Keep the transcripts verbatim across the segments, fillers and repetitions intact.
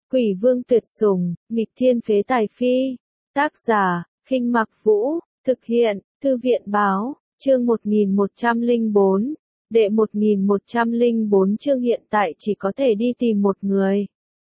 Quỷ vương tuyệt sủng, nghịch thiên phế tài phi. Tác giả, Khinh Mặc Vũ, thực hiện, Thư viện báo, chương một nghìn một trăm lẻ bốn, đệ một nghìn một trăm lẻ bốn chương hiện tại chỉ có thể đi tìm một người.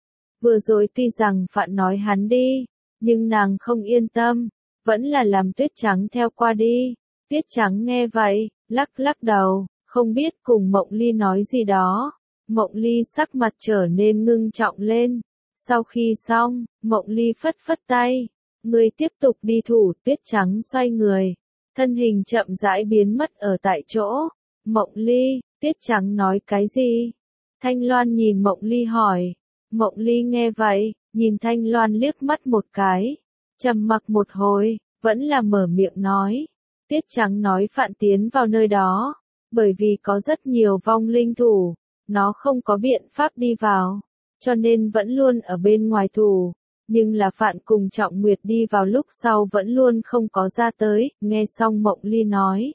Vừa rồi tuy rằng Phạn nói hắn đi, nhưng nàng không yên tâm, vẫn là làm Tuyết Trắng theo qua đi. Tuyết Trắng nghe vậy, lắc lắc đầu, không biết cùng Mộng Ly nói gì đó. Mộng Ly sắc mặt trở nên ngưng trọng lên. Sau khi xong, Mộng Ly phất phất tay. Người tiếp tục đi thủ. Tuyết Trắng xoay người. Thân hình chậm rãi biến mất ở tại chỗ. Mộng Ly, Tuyết Trắng nói cái gì? Thanh Loan nhìn Mộng Ly hỏi. Mộng Ly nghe vậy, nhìn Thanh Loan liếc mắt một cái. Trầm mặc một hồi, vẫn là mở miệng nói. Tuyết Trắng nói Phạn tiến vào nơi đó. Bởi vì có rất nhiều vong linh thủ. Nó không có biện pháp đi vào. Cho nên vẫn luôn ở bên ngoài thủ. Nhưng là Phạn cùng Trọng Nguyệt đi vào lúc sau vẫn luôn không có ra tới. Nghe xong Mộng Ly nói.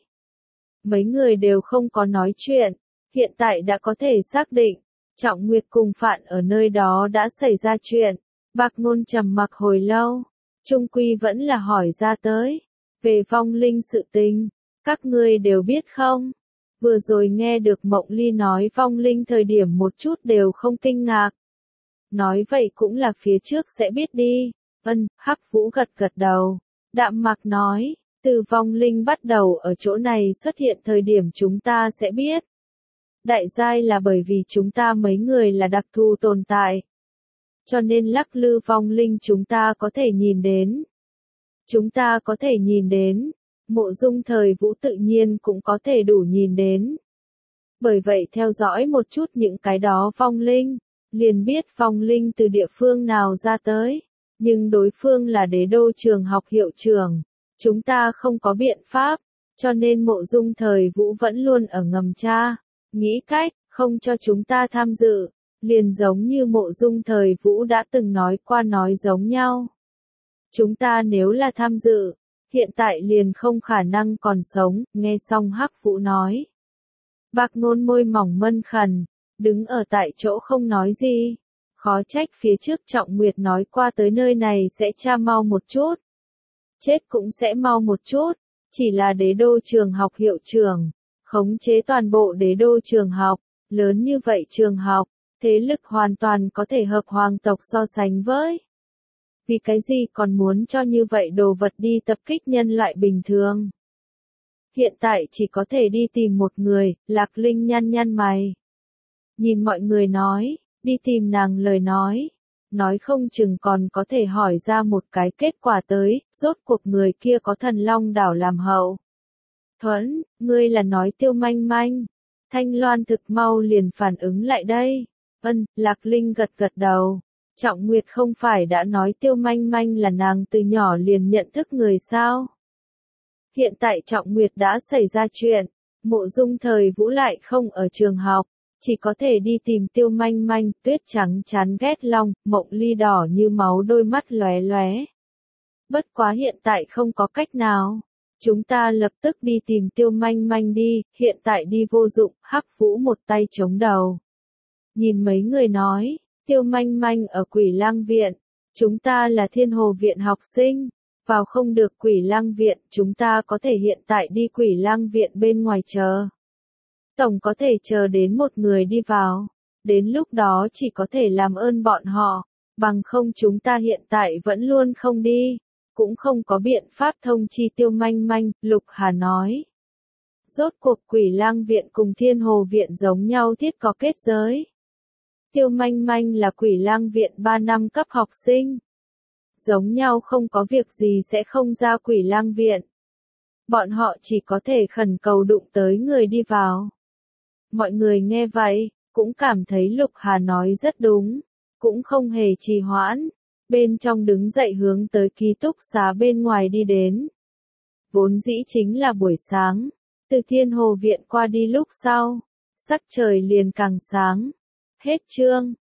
Mấy người đều không có nói chuyện. Hiện tại đã có thể xác định. Trọng Nguyệt cùng Phạn ở nơi đó đã xảy ra chuyện. Bạc Ngôn trầm mặc hồi lâu. Trung quy vẫn là hỏi ra tới. Về vong linh sự tình. Các ngươi đều biết không? Vừa rồi nghe được Mộng Ly nói vong linh thời điểm một chút đều không kinh ngạc. Nói vậy cũng là phía trước sẽ biết đi. Ân, Hắc Vũ gật gật đầu. Đạm Mạc nói, từ vong linh bắt đầu ở chỗ này xuất hiện thời điểm chúng ta sẽ biết. Đại giai là bởi vì chúng ta mấy người là đặc thù tồn tại. Cho nên lắc lư vong linh chúng ta có thể nhìn đến. Chúng ta có thể nhìn đến. Mộ Dung Thời Vũ tự nhiên cũng có thể đủ nhìn đến. Bởi vậy theo dõi một chút những cái đó vong linh, liền biết vong linh từ địa phương nào ra tới. Nhưng đối phương là Đế Đô trường học hiệu trưởng. Chúng ta không có biện pháp, cho nên Mộ Dung Thời Vũ vẫn luôn ở ngầm tra, nghĩ cách, không cho chúng ta tham dự. Liền giống như Mộ Dung Thời Vũ đã từng nói qua nói giống nhau. Chúng ta nếu là tham dự, hiện tại liền không khả năng còn sống. Nghe xong Hắc Vũ nói. Bạc Ngôn môi mỏng mân khẩn, đứng ở tại chỗ không nói gì. Khó trách phía trước Trọng Nguyệt nói qua tới nơi này sẽ tra mau một chút. Chết cũng sẽ mau một chút. Chỉ là Đế Đô trường học hiệu trưởng, khống chế toàn bộ Đế Đô trường học, lớn như vậy trường học, thế lực hoàn toàn có thể hợp hoàng tộc so sánh với. Vì cái gì còn muốn cho như vậy đồ vật đi tập kích nhân loại bình thường? Hiện tại chỉ có thể đi tìm một người. Lạc Linh nhăn nhăn mày. Nhìn mọi người nói, đi tìm nàng lời nói. Nói không chừng còn có thể hỏi ra một cái kết quả tới, rốt cuộc người kia có Thần Long đảo làm hậu. Thuẫn, ngươi là nói Tiêu Manh Manh. Thanh Loan thực mau liền phản ứng lại đây. Ân, Lạc Linh gật gật đầu. Trọng Nguyệt không phải đã nói Tiêu Manh Manh là nàng từ nhỏ liền nhận thức người sao? Hiện tại Trọng Nguyệt đã xảy ra chuyện, Mộ Dung Thời Vũ lại không ở trường học, chỉ có thể đi tìm Tiêu Manh Manh. Tuyết Trắng chán ghét Long, Mộng Ly đỏ như máu đôi mắt lóe lóe. Bất quá hiện tại không có cách nào, chúng ta lập tức đi tìm Tiêu Manh Manh đi, hiện tại đi vô dụng. Hắc Vũ một tay chống đầu. Nhìn mấy người nói, Tiêu Manh Manh ở Quỷ Lang viện, chúng ta là Thiên Hồ viện học sinh, vào không được Quỷ Lang viện, chúng ta có thể hiện tại đi Quỷ Lang viện bên ngoài chờ. Tổng có thể chờ đến một người đi vào, đến lúc đó chỉ có thể làm ơn bọn họ, bằng không chúng ta hiện tại vẫn luôn không đi, cũng không có biện pháp thông chi Tiêu Manh Manh. Lục Hà nói. Rốt cuộc Quỷ Lang viện cùng Thiên Hồ viện giống nhau thiết có kết giới. Tiêu Manh Manh là Quỷ Lang viện ba năm cấp học sinh. Giống nhau không có việc gì sẽ không ra Quỷ Lang viện. Bọn họ chỉ có thể khẩn cầu đụng tới người đi vào. Mọi người nghe vậy, cũng cảm thấy Lục Hà nói rất đúng, cũng không hề trì hoãn. Bên trong đứng dậy hướng tới ký túc xá bên ngoài đi đến. Vốn dĩ chính là buổi sáng, từ Thiên Hồ viện qua đi lúc sau, sắc trời liền càng sáng. Hết chương.